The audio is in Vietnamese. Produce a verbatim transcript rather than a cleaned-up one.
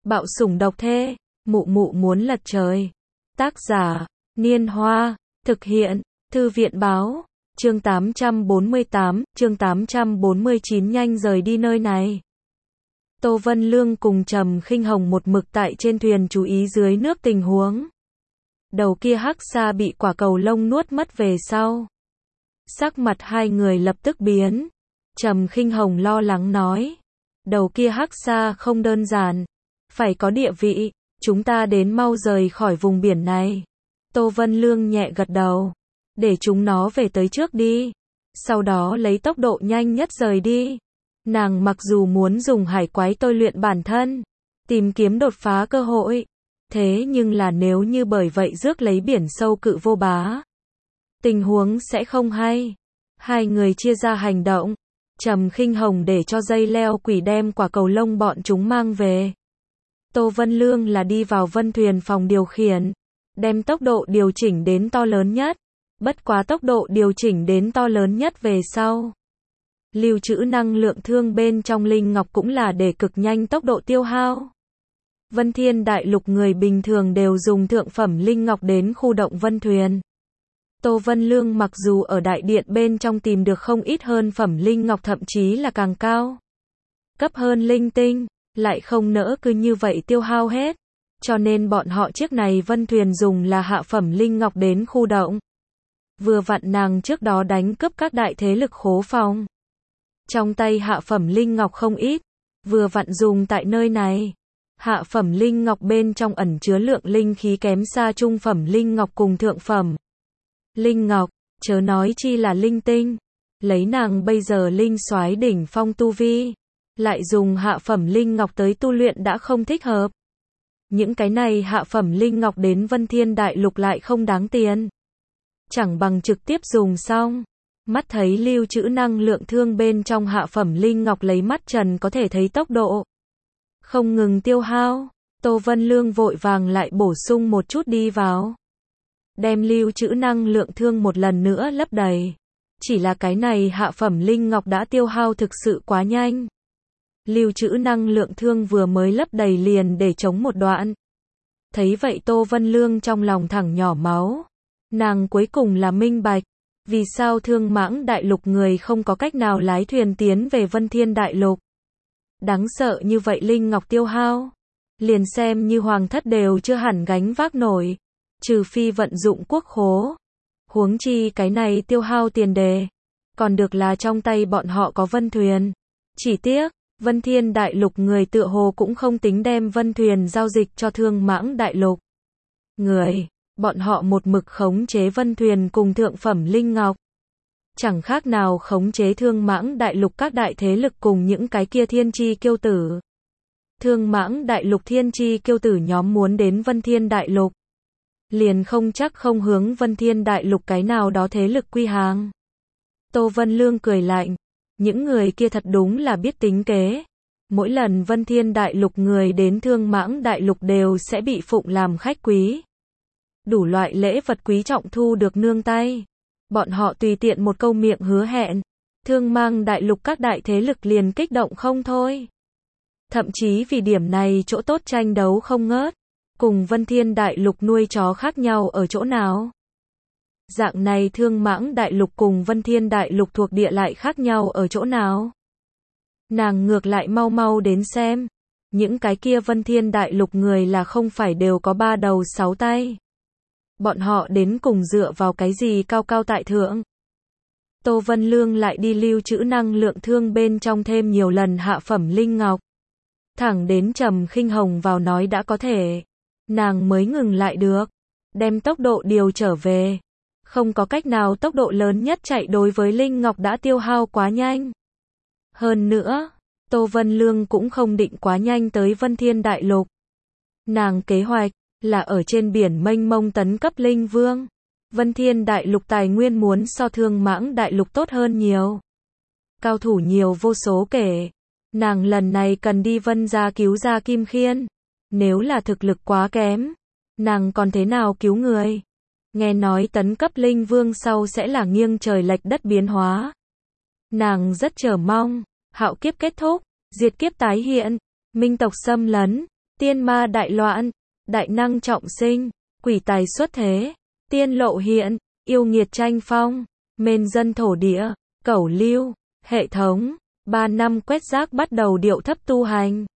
Bạo sủng độc thê, mụ mụ muốn lật trời. Tác giả, Niên Hoa, thực hiện, Thư viện báo, chương tám trăm bốn mươi tám, chương tám trăm bốn mươi chín nhanh rời đi nơi này. Tô Vân Lương cùng Trầm Khinh Hồng một mực tại trên thuyền chú ý dưới nước tình huống. Đầu kia hắc xa bị quả cầu lông nuốt mất về sau. Sắc mặt hai người lập tức biến. Trầm Khinh Hồng lo lắng nói. Đầu kia hắc xa không đơn giản. Phải có địa vị, chúng ta đến mau rời khỏi vùng biển này. Tô Vân Lương nhẹ gật đầu. Để chúng nó về tới trước đi. Sau đó lấy tốc độ nhanh nhất rời đi. Nàng mặc dù muốn dùng hải quái tôi luyện bản thân, tìm kiếm đột phá cơ hội. Thế nhưng là nếu như bởi vậy rước lấy biển sâu cự vô bá, tình huống sẽ không hay. Hai người chia ra hành động. Trầm Khinh Hồng để cho dây leo quỷ đem quả cầu lông bọn chúng mang về. Tô Vân Lương là đi vào vân thuyền phòng điều khiển, đem tốc độ điều chỉnh đến to lớn nhất. Bất quá tốc độ điều chỉnh đến to lớn nhất về sau, lưu trữ năng lượng thương bên trong linh ngọc cũng là để cực nhanh tốc độ tiêu hao. Vân Thiên Đại Lục người bình thường đều dùng thượng phẩm linh ngọc đến khu động vân thuyền. Tô Vân Lương mặc dù ở đại điện bên trong tìm được không ít hơn phẩm linh ngọc, thậm chí là càng cao cấp hơn linh tinh, lại không nỡ cứ như vậy tiêu hao hết. Cho nên bọn họ chiếc này vân thuyền dùng là hạ phẩm linh ngọc đến khu động. Vừa vặn nàng trước đó đánh cướp các đại thế lực khố phòng. Trong tay hạ phẩm linh ngọc không ít, vừa vặn dùng tại nơi này. Hạ phẩm linh ngọc bên trong ẩn chứa lượng linh khí kém xa trung phẩm linh ngọc cùng thượng phẩm linh ngọc, chớ nói chi là linh tinh. Lấy nàng bây giờ linh soái đỉnh phong tu vi, lại dùng hạ phẩm linh ngọc tới tu luyện đã không thích hợp. Những cái này hạ phẩm linh ngọc đến Vân Thiên Đại Lục lại không đáng tiền. Chẳng bằng trực tiếp dùng xong. Mắt thấy lưu trữ năng lượng thương bên trong hạ phẩm linh ngọc lấy mắt trần có thể thấy tốc độ không ngừng tiêu hao. Tô Vân Lương vội vàng lại bổ sung một chút đi vào, đem lưu trữ năng lượng thương một lần nữa lấp đầy. Chỉ là cái này hạ phẩm linh ngọc đã tiêu hao thực sự quá nhanh. Lưu trữ năng lượng thương vừa mới lấp đầy liền để chống một đoạn. Thấy vậy Tô Vân Lương trong lòng thẳng nhỏ máu. Nàng cuối cùng là minh bạch, vì sao Thương Mãng Đại Lục người không có cách nào lái thuyền tiến về Vân Thiên Đại Lục. Đáng sợ như vậy linh ngọc tiêu hao, liền xem như hoàng thất đều chưa hẳn gánh vác nổi, trừ phi vận dụng quốc khố. Huống chi cái này tiêu hao tiền đề, còn được là trong tay bọn họ có vân thuyền. Chỉ tiếc, Vân Thiên Đại Lục người tựa hồ cũng không tính đem vân thuyền giao dịch cho Thương Mãng Đại Lục người. Bọn họ một mực khống chế vân thuyền cùng thượng phẩm linh ngọc, chẳng khác nào khống chế Thương Mãng Đại Lục các đại thế lực cùng những cái kia thiên chi kiêu tử. Thương Mãng Đại Lục thiên chi kiêu tử nhóm muốn đến Vân Thiên Đại Lục, liền không chắc không hướng Vân Thiên Đại Lục cái nào đó thế lực quy hàng. Tô Vân Lương cười lạnh, những người kia thật đúng là biết tính kế. Mỗi lần Vân Thiên Đại Lục người đến Thương Mãng Đại Lục đều sẽ bị phụng làm khách quý. Đủ loại lễ vật quý trọng thu được nương tay. Bọn họ tùy tiện một câu miệng hứa hẹn, Thương Mãng Đại Lục các đại thế lực liền kích động không thôi. Thậm chí vì điểm này chỗ tốt tranh đấu không ngớt. Cùng Vân Thiên Đại Lục nuôi chó khác nhau ở chỗ nào? Dạng này Thương Mãng Đại Lục cùng Vân Thiên Đại Lục thuộc địa lại khác nhau ở chỗ nào? Nàng ngược lại mau mau đến xem. Những cái kia Vân Thiên Đại Lục người là không phải đều có ba đầu sáu tay. Bọn họ đến cùng dựa vào cái gì cao cao tại thượng? Tô Vân Lương lại đi lưu trữ năng lượng thương bên trong thêm nhiều lần hạ phẩm linh ngọc. Thẳng đến Trầm Khinh Hồng vào nói đã có thể, nàng mới ngừng lại được. Đem tốc độ điều trở về. Không có cách nào, tốc độ lớn nhất chạy đối với linh ngọc đã tiêu hao quá nhanh. Hơn nữa, Tô Vân Lương cũng không định quá nhanh tới Vân Thiên Đại Lục. Nàng kế hoạch là ở trên biển mênh mông tấn cấp linh vương. Vân Thiên Đại Lục tài nguyên muốn so Thương Mãng Đại Lục tốt hơn nhiều. Cao thủ nhiều vô số kể. Nàng lần này cần đi Vân gia cứu ra Kim Khiên. Nếu là thực lực quá kém, nàng còn thế nào cứu người? Nghe nói tấn cấp linh vương sau sẽ là nghiêng trời lệch đất biến hóa. Nàng rất chờ mong, hạo kiếp kết thúc, diệt kiếp tái hiện, minh tộc xâm lấn, tiên ma đại loạn, đại năng trọng sinh, quỷ tài xuất thế, tiên lộ hiện, yêu nghiệt tranh phong, mên dân thổ địa, cẩu lưu, hệ thống, ba năm quét rác bắt đầu điệu thấp tu hành.